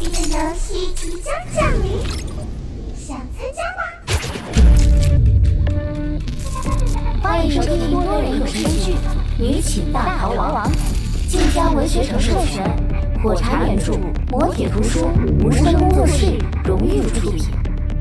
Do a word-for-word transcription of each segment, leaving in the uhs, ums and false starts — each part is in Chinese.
的游戏即将降临，想参加吗？ 欢迎收听多人有声剧《女寝大逃亡》，晋江文学城授权，火柴原著，磨铁图书，无声工作室荣誉出品。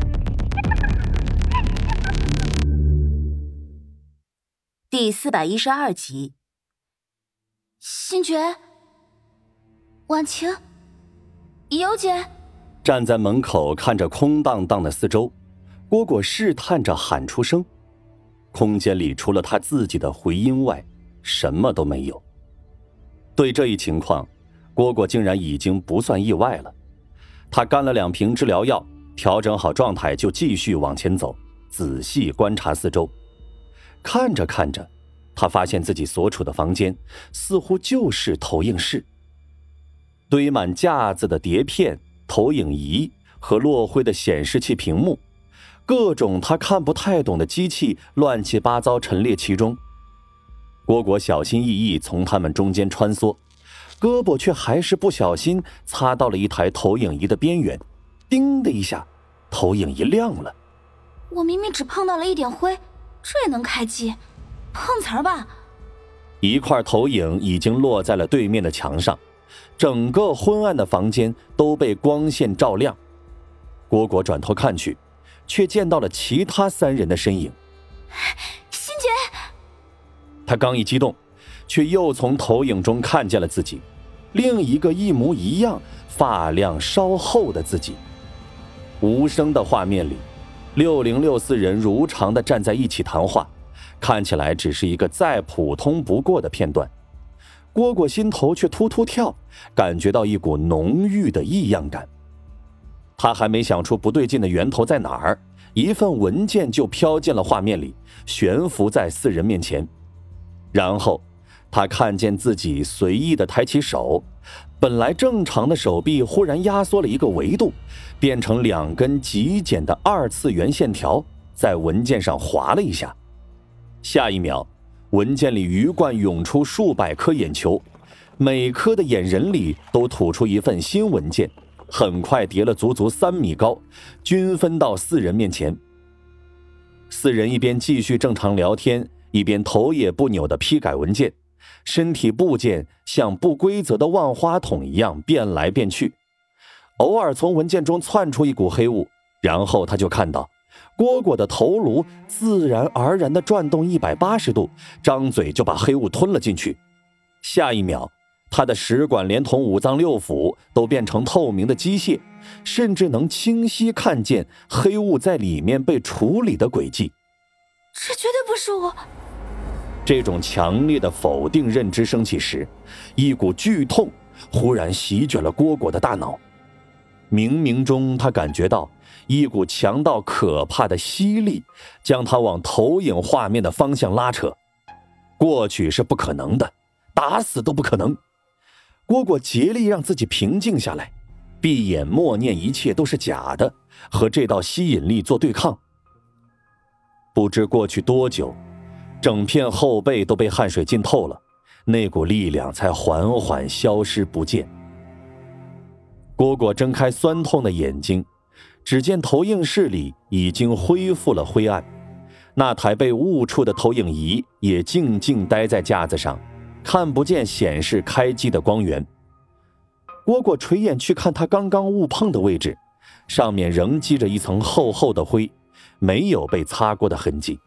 第四百一十二集。 星爵，婉晴，尤姐。 站在门口看着空荡荡的四周，蝈蝈试探着喊出声。空间里除了他自己的回音外，什么都没有。对这一情况，蝈蝈竟然已经不算意外了。他干了两瓶治疗药，调整好状态，就继续往前走，仔细观察四周。看着看着，他发现自己所处的房间似乎就是投影室。堆满架子的碟片、投影仪和落灰的显示器屏幕，各种他看不太懂的机器乱七八糟陈列其中。蝈蝈小心翼翼从他们中间穿梭，胳膊却还是不小心擦到了一台投影仪的边缘，叮的一下，投影仪亮了。 我明明只碰到了一点灰，这也能开机？碰瓷儿吧！ 一块投影已经落在了对面的墙上，整个昏暗的房间都被光线照亮。蝈蝈转头看去，却见到了其他三人的身影。 星爵！ 他刚一激动，却又从投影中看见了自己，另一个一模一样、发量稍厚的自己。无声的画面里，六零六四人如常地站在一起谈话，看起来只是一个再普通不过的片段。蝈蝈心头却突突跳，感觉到一股浓郁的异样感。他还没想出不对劲的源头在哪儿，一份文件就飘进了画面里，悬浮在四人面前。然后他看见自己随意地抬起手，本来正常的手臂忽然压缩了一个维度，变成两根极简的二次元线条，在文件上划了一下。下一秒，文件里鱼贯涌出数百颗眼球，每颗的眼仁里都吐出一份新文件，很快叠了足足三米高，均分到四人面前。四人一边继续正常聊天，一边头也不扭地批改文件，身体部件像不规则的万花筒一样变来变去，偶尔从文件中窜出一股黑雾，然后他就看到蝈蝈的头颅自然而然地转动一百八十度，张嘴就把黑雾吞了进去。下一秒，他的食管连同五脏六腑都变成透明的机械，甚至能清晰看见黑雾在里面被处理的轨迹。 这绝对不是我！ 这种强烈的否定认知升起时，一股剧痛忽然席卷了蝈蝈的大脑。冥冥中，他感觉到一股强到可怕的吸力将他往投影画面的方向拉扯。过去是不可能的，打死都不可能。蝈蝈竭力让自己平静下来，闭眼默念一切都是假的，和这道吸引力做对抗。不知过去多久，整片后背都被汗水浸透了，那股力量才缓缓消失不见。蝈蝈睁开酸痛的眼睛，只见投影室里已经恢复了灰暗，那台被误触的投影仪也静静待在架子上，看不见显示开机的光源。蝈蝈垂眼去看他刚刚误碰的位置，上面仍积着一层厚厚的灰，没有被擦过的痕迹。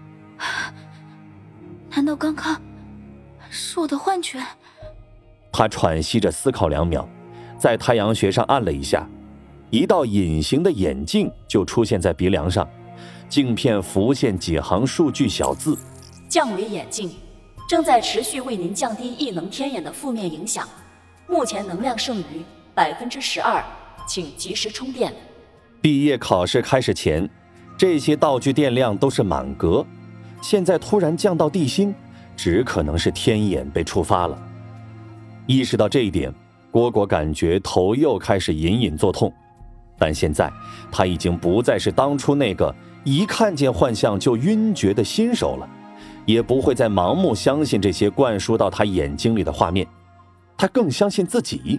难道刚刚是我的幻觉？ 他喘息着思考两秒，在太阳穴上按了一下，一道隐形的眼镜就出现在鼻梁上，镜片浮现几行数据小字： 降维眼镜正在持续为您降低异能天眼的负面影响，目前能量剩余百分之十二，请及时充电。 毕业考试开始前，这些道具电量都是满格，现在突然降到地心，只可能是天眼被触发了。意识到这一点，蝈蝈感觉头又开始隐隐作痛，但现在他已经不再是当初那个一看见幻象就晕厥的新手了，也不会再盲目相信这些灌输到他眼睛里的画面。他更相信自己，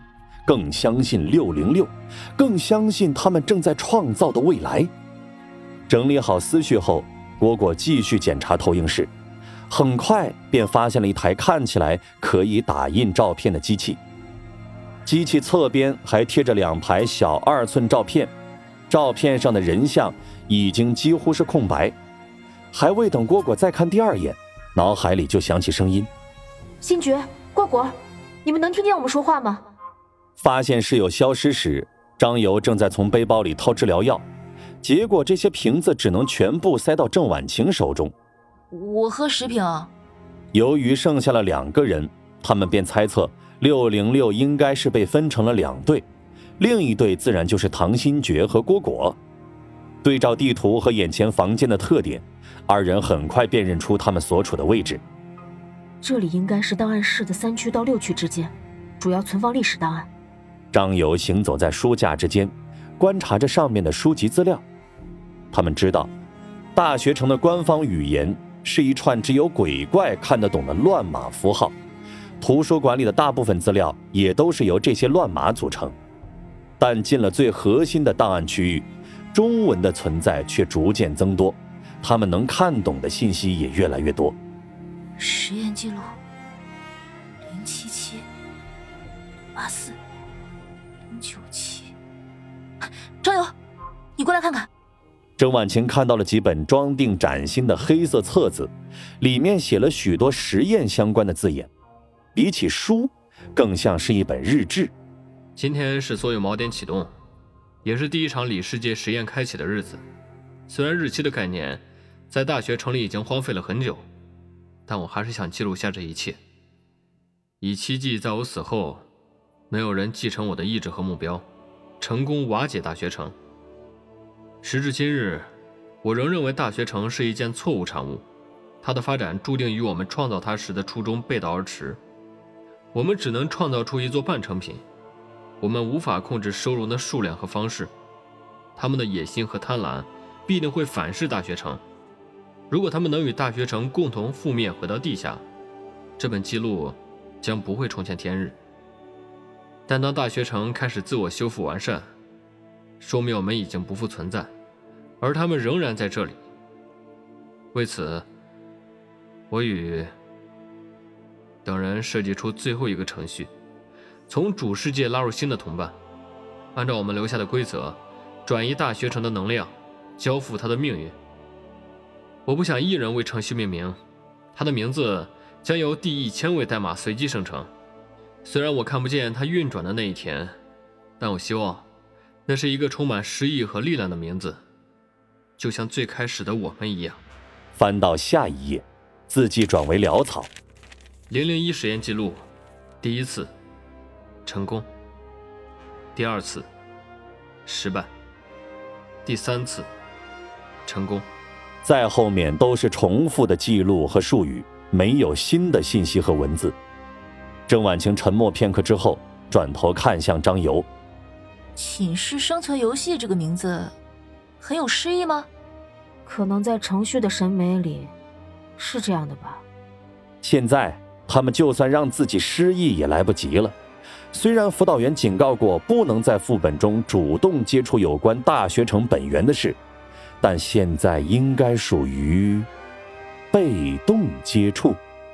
更相信六零六，更相信他们正在创造的未来。整理好思绪后，蝈蝈继续检查投影室，很快便发现了一台看起来可以打印照片的机器。机器侧边还贴着两排小二寸照片，照片上的人像已经几乎是空白。还未等蝈蝈再看第二眼，脑海里就响起声音： 星爵、蝈蝈，你们能听见我们说话吗？ 发现室友消失时，张游正在从背包里掏治疗药，结果这些瓶子只能全部塞到郑婉晴手中。 我喝十瓶啊。 由于剩下了两个人，他们便猜测六零六应该是被分成了两队，另一队自然就是唐新觉和蝈蝈。对照地图和眼前房间的特点，二人很快辨认出他们所处的位置。 这里应该是档案室的三区到六区之间，主要存放历史档案。 张游行走在书架之间，观察着上面的书籍资料。他们知道，大学城的官方语言是一串只有鬼怪看得懂的乱码符号，图书馆里的大部分资料也都是由这些乱码组成。但进了最核心的档案区域，中文的存在却逐渐增多，他们能看懂的信息也越来越多。 实验记录零七七八四零九七，张友，你过来看看。 郑婉晴看到了几本装订崭新的黑色册子，里面写了许多实验相关的字眼，比起书，更像是一本日志。 今天是所有锚点启动，也是第一场里世界实验开启的日子。虽然日期的概念在大学城里已经荒废了很久，但我还是想记录下这一切，以期冀在我死后，没有人继承我的意志和目标，成功瓦解大学城。时至今日，我仍认为大学城是一件错误产物，它的发展注定与我们创造它时的初衷背道而驰。我们只能创造出一座半成品，我们无法控制收容的数量和方式，他们的野心和贪婪必定会反噬大学城。如果他们能与大学城共同覆灭回到地下，这本记录将不会重见天日。但当大学城开始自我修复完善，说明我们已经不复存在，而他们仍然在这里。为此，我与等人设计出最后一个程序，从主世界拉入新的同伴，按照我们留下的规则，转移大学城的能量，交付它的命运。我不想一人为程序命名，它的名字将由第一千位代码随机生成。虽然我看不见它运转的那一天，但我希望那是一个充满诗意和力量的名字，就像最开始的我们一样。 翻到下一页，字迹转为潦草。 零零一实验记录，第一次成功，第二次失败，第三次成功。 再后面都是重复的记录和术语，没有新的信息和文字。郑婉晴沉默片刻之后，转头看向张游。 寝室生存游戏这个名字很有诗意吗？ 可能在程序的审美里是这样的吧。 现在他们就算让自己失忆也来不及了。虽然辅导员警告过不能在副本中主动接触有关大学城本源的事，但现在应该属于被动接触。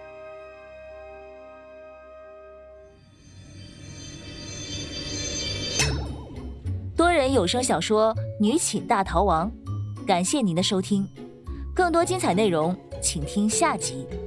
多人有声小说《女寝大逃亡》，感谢您的收听，更多精彩内容请听下集。